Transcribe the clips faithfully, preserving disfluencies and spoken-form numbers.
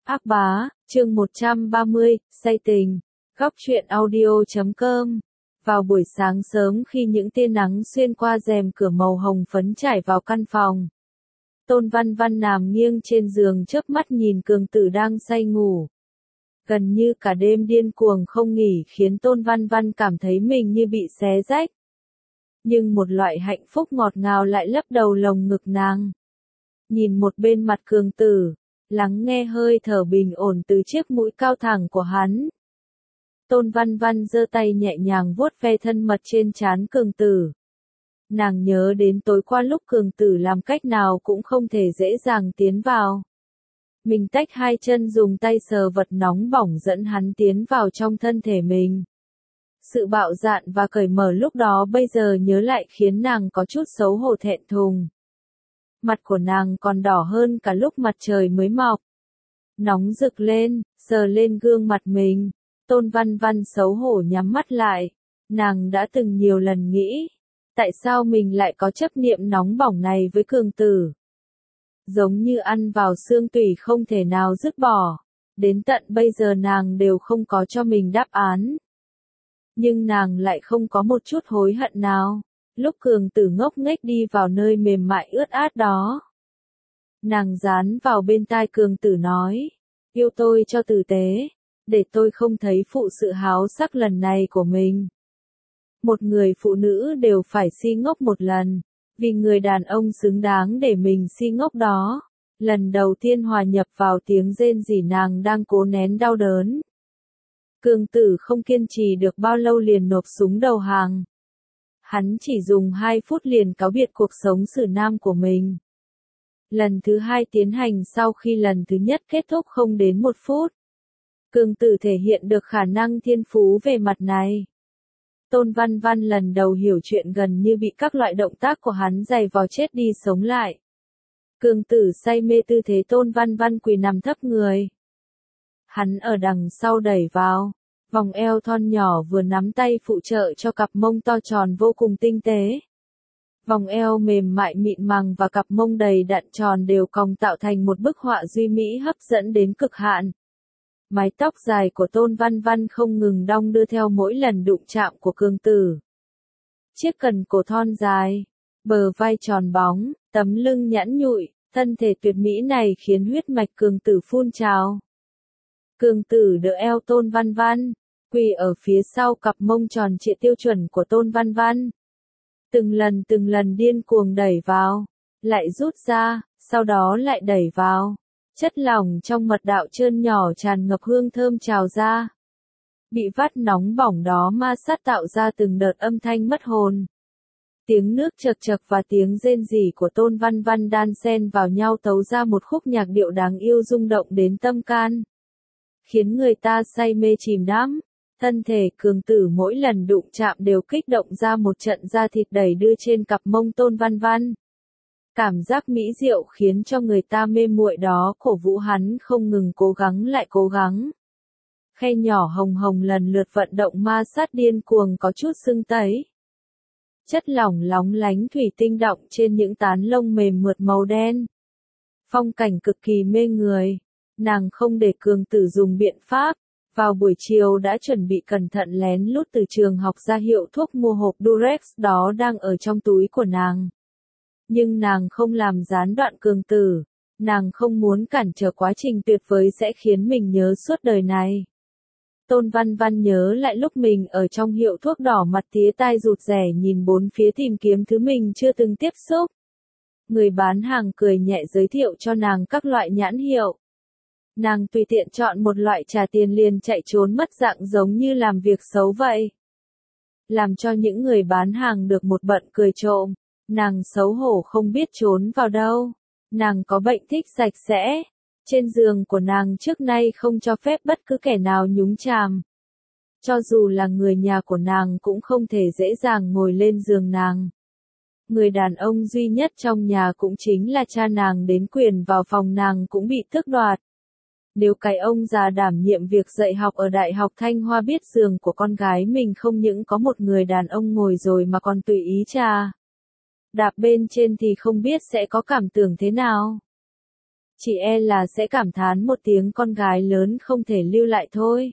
Ác bá, chương một trăm ba mươi, say tình. Góc truyện audio chấm com. Vào buổi sáng sớm khi những tia nắng xuyên qua rèm cửa màu hồng phấn trải vào căn phòng. Tôn Văn Văn nằm nghiêng trên giường chớp mắt nhìn Cường Tử đang say ngủ. Gần như cả đêm điên cuồng không nghỉ khiến Tôn Văn Văn cảm thấy mình như bị xé rách. Nhưng một loại hạnh phúc ngọt ngào lại lấp đầu lồng ngực nàng. Nhìn một bên mặt Cường Tử, lắng nghe hơi thở bình ổn từ chiếc mũi cao thẳng của hắn. Tôn Văn Văn giơ tay nhẹ nhàng vuốt ve thân mật trên trán Cường Tử. Nàng nhớ đến tối qua lúc Cường Tử làm cách nào cũng không thể dễ dàng tiến vào. Mình tách hai chân dùng tay sờ vật nóng bỏng dẫn hắn tiến vào trong thân thể mình. Sự bạo dạn và cởi mở lúc đó bây giờ nhớ lại khiến nàng có chút xấu hổ thẹn thùng. Mặt của nàng còn đỏ hơn cả lúc mặt trời mới mọc. Nóng rực lên, sờ lên gương mặt mình. Tôn Văn Văn xấu hổ nhắm mắt lại. Nàng đã từng nhiều lần nghĩ, tại sao mình lại có chấp niệm nóng bỏng này với Cường Tử. Giống như ăn vào xương tủy không thể nào dứt bỏ. Đến tận bây giờ nàng đều không có cho mình đáp án. Nhưng nàng lại không có một chút hối hận nào. Lúc Cường Tử ngốc nghếch đi vào nơi mềm mại ướt át đó. Nàng dán vào bên tai Cường Tử nói, yêu tôi cho tử tế, để tôi không thấy phụ sự háo sắc lần này của mình. Một người phụ nữ đều phải si ngốc một lần, vì người đàn ông xứng đáng để mình si ngốc đó. Lần đầu tiên hòa nhập vào tiếng rên rỉ nàng đang cố nén đau đớn. Cường Tử không kiên trì được bao lâu liền nộp súng đầu hàng. Hắn chỉ dùng hai phút liền cáo biệt cuộc sống xử nam của mình. Lần thứ hai tiến hành sau khi lần thứ nhất kết thúc không đến một phút. Cường Tử thể hiện được khả năng thiên phú về mặt này. Tôn Văn Văn lần đầu hiểu chuyện gần như bị các loại động tác của hắn giày vò chết đi sống lại. Cường Tử say mê tư thế Tôn Văn Văn quỳ nằm thấp người. Hắn ở đằng sau đẩy vào. Vòng eo thon nhỏ vừa nắm tay phụ trợ cho cặp mông to tròn vô cùng tinh tế. Vòng eo mềm mại mịn màng và cặp mông đầy đặn tròn đều cong tạo thành một bức họa duy mỹ hấp dẫn đến cực hạn. Mái tóc dài của Tôn Văn Văn không ngừng đong đưa theo mỗi lần đụng chạm của Cường Tử. Chiếc cần cổ thon dài, bờ vai tròn bóng, tấm lưng nhẵn nhụi, thân thể tuyệt mỹ này khiến huyết mạch Cường Tử phun trào. Cường Tử đỡ eo Tôn Văn Văn, quỳ ở phía sau cặp mông tròn trịa tiêu chuẩn của Tôn Văn Văn. Từng lần từng lần điên cuồng đẩy vào, lại rút ra, sau đó lại đẩy vào. Chất lỏng trong mật đạo trơn nhỏ tràn ngập hương thơm trào ra. Bị vắt nóng bỏng đó ma sát tạo ra từng đợt âm thanh mất hồn. Tiếng nước chật chật và tiếng rên rỉ của Tôn Văn Văn đan xen vào nhau tấu ra một khúc nhạc điệu đáng yêu rung động đến tâm can. Khiến người ta say mê chìm đắm. Thân thể Cường Tử mỗi lần đụng chạm đều kích động ra một trận da thịt đầy đưa trên cặp mông Tôn Văn Văn. Cảm giác mỹ diệu khiến cho người ta mê muội đó cổ vũ hắn không ngừng cố gắng lại cố gắng. Khe nhỏ hồng hồng lần lượt vận động ma sát điên cuồng có chút sưng tấy. Chất lỏng lóng lánh thủy tinh đọng trên những tán lông mềm mượt màu đen. Phong cảnh cực kỳ mê người. Nàng không để Cường Tử dùng biện pháp. Vào buổi chiều đã chuẩn bị cẩn thận lén lút từ trường học ra hiệu thuốc mua hộp Durex đó đang ở trong túi của nàng. Nhưng nàng không làm gián đoạn Cường Tử. Nàng không muốn cản trở quá trình tuyệt vời sẽ khiến mình nhớ suốt đời này. Tôn Văn Văn nhớ lại lúc mình ở trong hiệu thuốc đỏ mặt tía tai rụt rè nhìn bốn phía tìm kiếm thứ mình chưa từng tiếp xúc. Người bán hàng cười nhẹ giới thiệu cho nàng các loại nhãn hiệu. Nàng tùy tiện chọn một loại trả tiền liền chạy trốn mất dạng giống như làm việc xấu vậy. Làm cho những người bán hàng được một bận cười trộm. Nàng xấu hổ không biết trốn vào đâu. Nàng có bệnh thích sạch sẽ. Trên giường của nàng trước nay không cho phép bất cứ kẻ nào nhúng chàm. Cho dù là người nhà của nàng cũng không thể dễ dàng ngồi lên giường nàng. Người đàn ông duy nhất trong nhà cũng chính là cha nàng đến quyền vào phòng nàng cũng bị tước đoạt. Nếu cái ông già đảm nhiệm việc dạy học ở Đại học Thanh Hoa biết giường của con gái mình không những có một người đàn ông ngồi rồi mà còn tùy ý trà đạp bên trên thì không biết sẽ có cảm tưởng thế nào. chỉ e là sẽ cảm thán một tiếng con gái lớn không thể lưu lại thôi.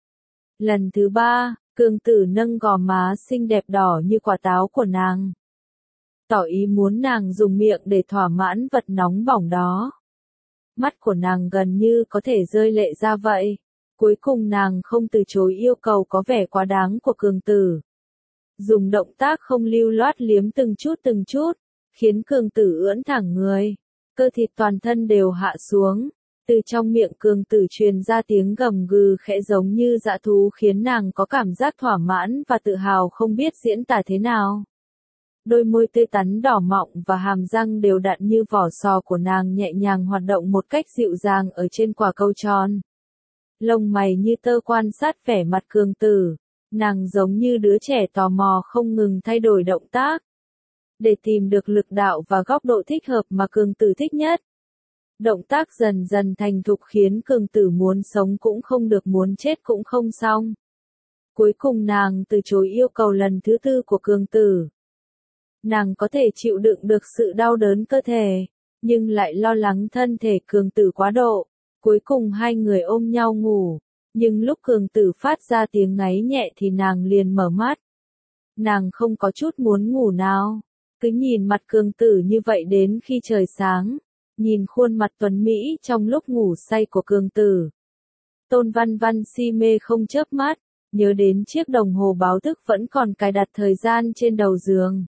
Lần thứ ba, Cương Tử nâng gò má xinh đẹp đỏ như quả táo của nàng, tỏ ý muốn nàng dùng miệng để thỏa mãn vật nóng bỏng đó. Mắt của nàng gần như có thể rơi lệ ra vậy. Cuối cùng nàng không từ chối yêu cầu có vẻ quá đáng của Cương Tử. Dùng động tác không lưu loát liếm từng chút từng chút, khiến Cương Tử ưỡn thẳng người, cơ thịt toàn thân đều hạ xuống. Từ trong miệng Cương Tử truyền ra tiếng gầm gừ khẽ giống như dã thú khiến nàng có cảm giác thỏa mãn và tự hào không biết diễn tả thế nào. Đôi môi tươi tắn đỏ mọng và hàm răng đều đặn như vỏ sò của nàng nhẹ nhàng hoạt động một cách dịu dàng ở trên quả câu tròn. Lông mày như tơ quan sát vẻ mặt Cương Tử, nàng giống như đứa trẻ tò mò không ngừng thay đổi động tác, để tìm được lực đạo và góc độ thích hợp mà Cương Tử thích nhất. Động tác dần dần thành thục khiến Cương Tử muốn sống cũng không được muốn chết cũng không xong. Cuối cùng nàng từ chối yêu cầu lần thứ tư của Cương Tử. Nàng có thể chịu đựng được sự đau đớn cơ thể, nhưng lại lo lắng thân thể Cương Tử quá độ. Cuối cùng hai người ôm nhau ngủ, nhưng lúc Cương Tử phát ra tiếng ngáy nhẹ thì nàng liền mở mắt. Nàng không có chút muốn ngủ nào, cứ nhìn mặt Cương Tử như vậy đến khi trời sáng, nhìn khuôn mặt tuấn mỹ trong lúc ngủ say của Cương Tử. Tôn Văn Văn si mê không chớp mắt, nhớ đến chiếc đồng hồ báo thức vẫn còn cài đặt thời gian trên đầu giường.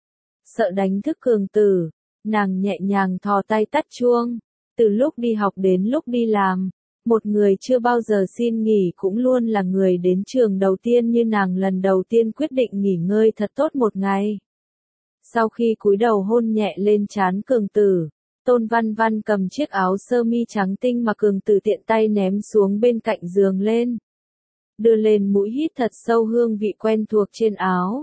Sợ đánh thức Cương Tử, nàng nhẹ nhàng thò tay tắt chuông. Từ lúc đi học đến lúc đi làm, một người chưa bao giờ xin nghỉ cũng luôn là người đến trường đầu tiên như nàng lần đầu tiên quyết định nghỉ ngơi thật tốt một ngày. Sau khi cúi đầu hôn nhẹ lên trán Cương Tử, Tôn Văn Văn cầm chiếc áo sơ mi trắng tinh mà Cương Tử tiện tay ném xuống bên cạnh giường lên. Đưa lên mũi hít thật sâu hương vị quen thuộc trên áo.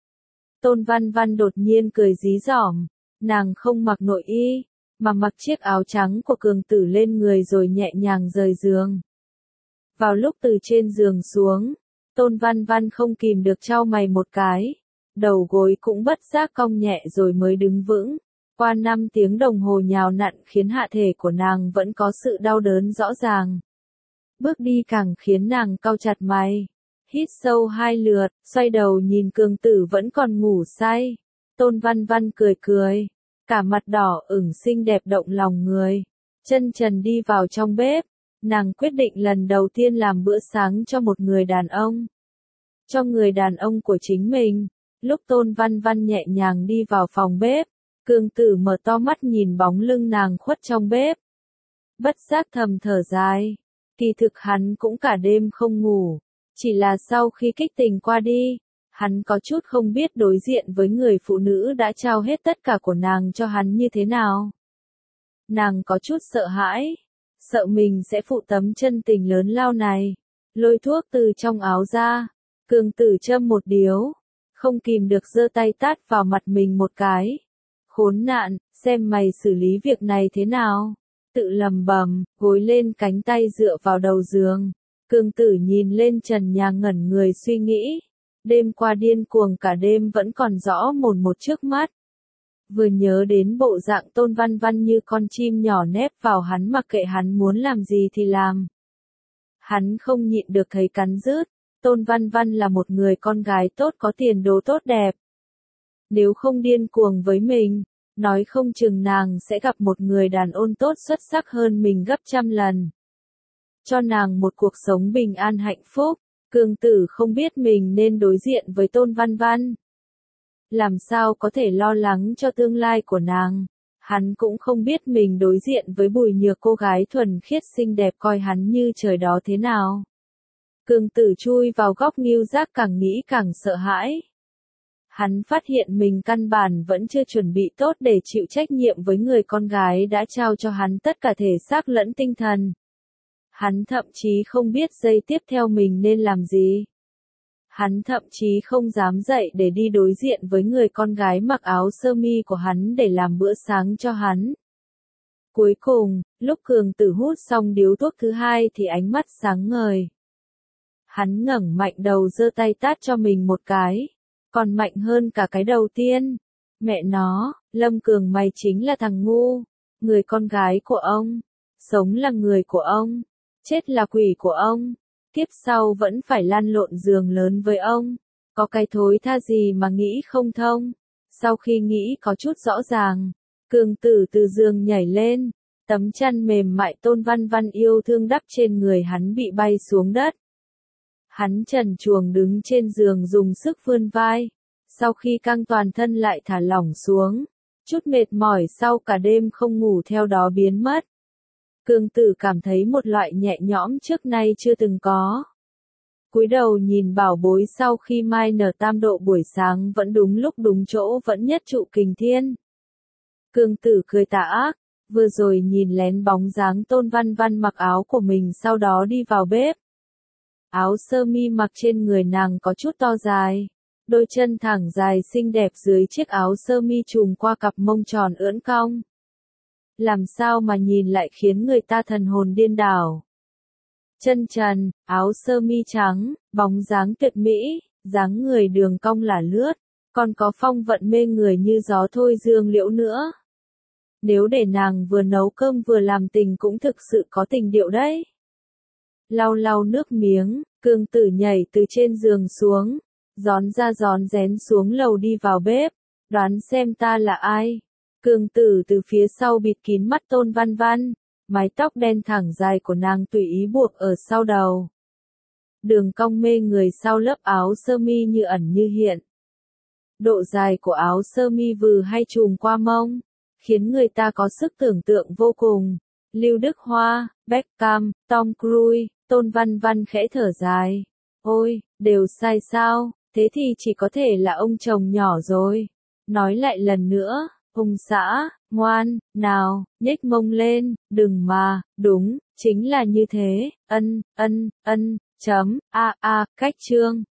Tôn Văn Văn đột nhiên cười rí dỏm, nàng không mặc nội y, mà mặc chiếc áo trắng của Cương Tử lên người rồi nhẹ nhàng rời giường. Vào lúc từ trên giường xuống, Tôn Văn Văn không kìm được chau mày một cái, đầu gối cũng bất giác cong nhẹ rồi mới đứng vững. Qua năm tiếng đồng hồ nhào nặn khiến hạ thể của nàng vẫn có sự đau đớn rõ ràng. Bước đi càng khiến nàng cau chặt mày. Hít sâu hai lượt, xoay đầu nhìn Cương Tử vẫn còn ngủ say. Tôn Văn Văn cười cười, cả mặt đỏ ửng xinh đẹp động lòng người. Chân trần đi vào trong bếp, nàng quyết định lần đầu tiên làm bữa sáng cho một người đàn ông. Cho người đàn ông của chính mình. Lúc Tôn Văn Văn nhẹ nhàng đi vào phòng bếp, Cương Tử mở to mắt nhìn bóng lưng nàng khuất trong bếp. Bất giác thầm thở dài, kỳ thực hắn cũng cả đêm không ngủ, chỉ là sau khi kích tình qua đi, hắn có chút không biết đối diện với người phụ nữ đã trao hết tất cả của nàng cho hắn như thế nào. Nàng có chút sợ hãi, sợ mình sẽ phụ tấm chân tình lớn lao này. Lôi thuốc từ trong áo ra, Cương Tử châm một điếu, không kìm được giơ tay tát vào mặt mình một cái. Khốn nạn, xem mày xử lý việc này thế nào. Tự lầm bầm, gối lên cánh tay dựa vào đầu giường. Cương Tử nhìn lên trần nhà ngẩn người suy nghĩ. Đêm qua điên cuồng cả đêm vẫn còn rõ mồn một trước mắt. Vừa nhớ đến bộ dạng Tôn Văn Văn như con chim nhỏ nép vào hắn mặc kệ hắn muốn làm gì thì làm. Hắn không nhịn được thấy cắn rứt. Tôn Văn Văn là một người con gái tốt có tiền đồ tốt đẹp. Nếu không điên cuồng với mình, nói không chừng nàng sẽ gặp một người đàn ông tốt xuất sắc hơn mình gấp trăm lần. Cho nàng một cuộc sống bình an hạnh phúc. Cương Tử không biết mình nên đối diện với Tôn Văn Văn. Làm sao có thể lo lắng cho tương lai của nàng. Hắn cũng không biết mình đối diện với Bùi Nhược cô gái thuần khiết xinh đẹp coi hắn như trời đó thế nào. Cương Tử chui vào góc nghiêu giác càng nghĩ càng sợ hãi. Hắn phát hiện mình căn bản vẫn chưa chuẩn bị tốt để chịu trách nhiệm với người con gái đã trao cho hắn tất cả thể xác lẫn tinh thần. Hắn thậm chí không biết giây tiếp theo mình nên làm gì. Hắn thậm chí không dám dậy để đi đối diện với người con gái mặc áo sơ mi của hắn để làm bữa sáng cho hắn. Cuối cùng, lúc Cương Tử hút xong điếu thuốc thứ hai thì ánh mắt sáng ngời. Hắn ngẩng mạnh đầu giơ tay tát cho mình một cái, còn mạnh hơn cả cái đầu tiên. Mẹ nó, Lâm Cường mày chính là thằng ngu. người con gái của ông. Sống là người của ông, chết là quỷ của ông. Kiếp sau vẫn phải lăn lộn giường lớn với ông. Có cái thối tha gì mà nghĩ không thông. Sau khi nghĩ có chút rõ ràng, Cương Tử từ giường nhảy lên, tấm chăn mềm mại Tôn Văn Văn yêu thương đắp trên người hắn bị bay xuống đất. Hắn trần truồng đứng trên giường dùng sức vươn vai, sau khi căng toàn thân lại thả lỏng xuống, chút mệt mỏi sau cả đêm không ngủ theo đó biến mất. Cương Tử cảm thấy một loại nhẹ nhõm trước nay chưa từng có. Cúi đầu nhìn bảo bối sau khi mai nở tam độ buổi sáng vẫn đúng lúc đúng chỗ vẫn nhất trụ kình thiên. Cương Tử cười tà ác, vừa rồi nhìn lén bóng dáng Tôn Văn Văn mặc áo của mình sau đó đi vào bếp. Áo sơ mi mặc trên người nàng có chút to dài, đôi chân thẳng dài xinh đẹp dưới chiếc áo sơ mi trùm qua cặp mông tròn ưỡn cong. Làm sao mà nhìn lại khiến người ta thần hồn điên đảo. Chân trần, áo sơ mi trắng, bóng dáng tuyệt mỹ, dáng người đường cong là lướt, còn có phong vận mê người như gió thôi dương liễu nữa. Nếu để nàng vừa nấu cơm vừa làm tình cũng thực sự có tình điệu đấy. Lau lau nước miếng, Cương Tử nhảy từ trên giường xuống, gión ra gión rén xuống lầu đi vào bếp, đoán xem ta là ai. Cương Tử từ phía sau bịt kín mắt Tôn Văn Văn, mái tóc đen thẳng dài của nàng tùy ý buộc ở sau đầu. Đường cong mê người sau lớp áo sơ mi như ẩn như hiện. Độ dài của áo sơ mi vừ hay trùm qua mông, khiến người ta có sức tưởng tượng vô cùng. Lưu Đức Hoa, Beckham, Tom Cruise, Tôn Văn Văn khẽ thở dài. Ôi, đều sai sao, thế thì chỉ có thể là ông chồng nhỏ rồi. Nói lại lần nữa, ông xã, ngoan, nào, nhếch mông lên, đừng mà, đúng, chính là như thế, ân, ân, ân, chấm, a a, cách chương.